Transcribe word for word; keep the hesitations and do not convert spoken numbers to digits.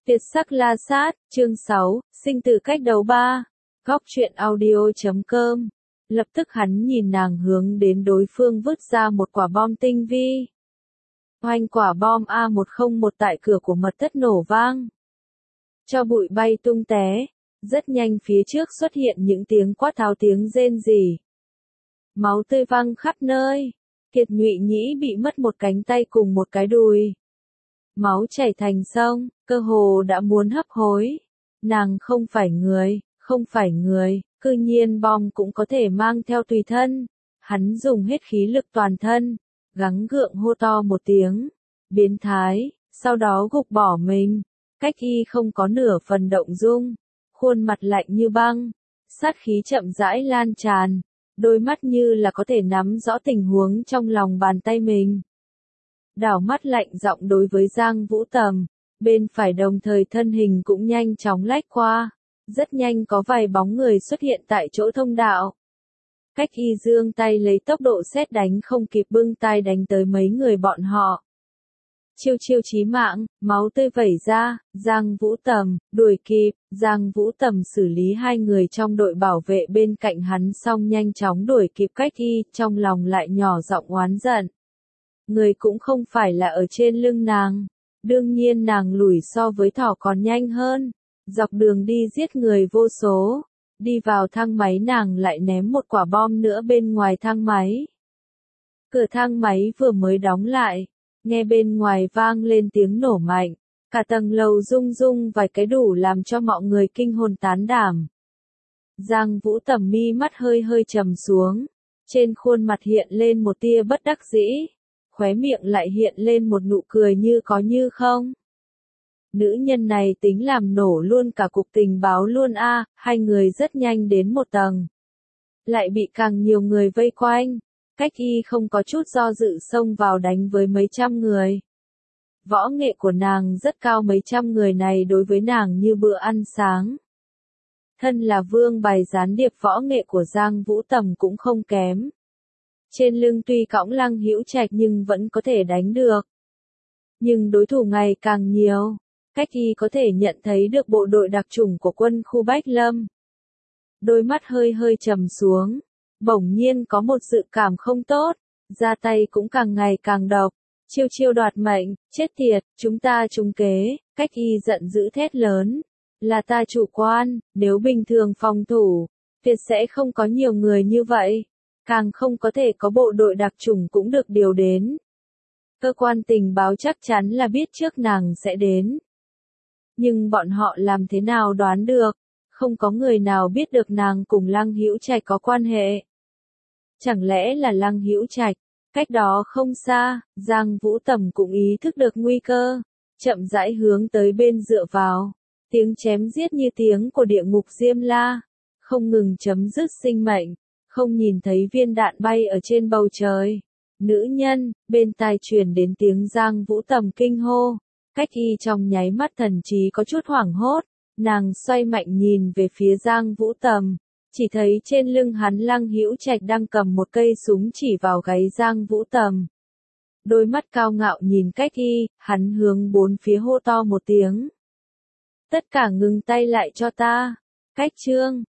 Tuyệt sắc la sát, chương sáu, sinh tử cách đấu ba. Góc truyện audio chấm com. Lập tức hắn nhìn nàng hướng đến đối phương vứt ra một quả bom tinh vi. Oanh, quả bom A một không một tại cửa của mật thất nổ vang. Cho bụi bay tung té. Rất nhanh phía trước xuất hiện những tiếng quát tháo, tiếng rên rỉ. Máu tươi văng khắp nơi. Kiệt Nhụy Nhĩ bị mất một cánh tay cùng một cái đùi. Máu chảy thành sông, cơ hồ đã muốn hấp hối. Nàng không phải người, không phải người, cư nhiên bom cũng có thể mang theo tùy thân. Hắn dùng hết khí lực toàn thân, gắng gượng hô to một tiếng. Biến thái, sau đó gục bỏ mình. Cách Y không có nửa phần động dung, khuôn mặt lạnh như băng, sát khí chậm rãi lan tràn, đôi mắt như là có thể nắm rõ tình huống trong lòng bàn tay mình. Đảo mắt lạnh giọng đối với Giang Vũ Tầm, bên phải đồng thời thân hình cũng nhanh chóng lách qua, rất nhanh có vài bóng người xuất hiện tại chỗ thông đạo. Cách Y giương tay lấy tốc độ sét đánh không kịp bưng tay đánh tới mấy người bọn họ. Chiêu chiêu chí mạng, máu tươi vẩy ra, Giang Vũ Tầm, đuổi kịp, Giang Vũ Tầm xử lý hai người trong đội bảo vệ bên cạnh hắn xong nhanh chóng đuổi kịp Cách Y, trong lòng lại nhỏ giọng oán giận. Người cũng không phải là ở trên lưng nàng, đương nhiên nàng lùi so với thỏ còn nhanh hơn, dọc đường đi giết người vô số, đi vào thang máy nàng lại ném một quả bom nữa bên ngoài thang máy. Cửa thang máy vừa mới đóng lại. Nghe bên ngoài vang lên tiếng nổ mạnh, cả tầng lầu rung rung vài cái đủ làm cho mọi người kinh hồn tán đảm. Giang Vũ Tầm mi mắt hơi hơi trầm xuống, trên khuôn mặt hiện lên một tia bất đắc dĩ, khóe miệng lại hiện lên một nụ cười như có như không. Nữ nhân này tính làm nổ luôn cả cục tình báo luôn a. Hai người rất nhanh đến một tầng, lại bị càng nhiều người vây quanh. Cách Y không có chút do dự xông vào đánh với mấy trăm người. Võ nghệ của nàng rất cao, mấy trăm người này đối với nàng như bữa ăn sáng. Thân là vương bài gián điệp, võ nghệ của Giang Vũ Tầm cũng không kém. Trên lưng tuy cõng Lăng Hữu Trạch nhưng vẫn có thể đánh được. Nhưng đối thủ ngày càng nhiều, Cách Y có thể nhận thấy được bộ đội đặc chủng của quân khu Bách Lâm. Đôi mắt hơi hơi trầm xuống. Bỗng nhiên có một dự cảm không tốt, ra tay cũng càng ngày càng độc, chiêu chiêu đoạt mệnh, chết tiệt, chúng ta trúng kế. Cách Y giận dữ thét lớn, là ta chủ quan, nếu bình thường phòng thủ, tuyệt sẽ không có nhiều người như vậy, càng không có thể có bộ đội đặc chủng cũng được điều đến. Cơ quan tình báo chắc chắn là biết trước nàng sẽ đến. Nhưng bọn họ làm thế nào đoán được? Không có người nào biết được nàng cùng Lăng Hữu Trạch có quan hệ. Chẳng lẽ là Lăng Hữu Trạch? Cách đó không xa, Giang Vũ Tầm cũng ý thức được nguy cơ, chậm rãi hướng tới bên dựa vào. Tiếng chém giết như tiếng của địa ngục Diêm La, không ngừng chấm dứt sinh mệnh, không nhìn thấy viên đạn bay ở trên bầu trời. Nữ nhân, bên tai truyền đến tiếng Giang Vũ Tầm kinh hô. Cách Y trong nháy mắt thần trí có chút hoảng hốt. Nàng xoay mạnh nhìn về phía Giang Vũ Tầm, chỉ thấy trên lưng hắn Lăng Hữu Trạch đang cầm một cây súng chỉ vào gáy Giang Vũ Tầm. Đôi mắt cao ngạo nhìn Cách Y, hắn hướng bốn phía hô to một tiếng. Tất cả ngừng tay lại cho ta. Cách Trương,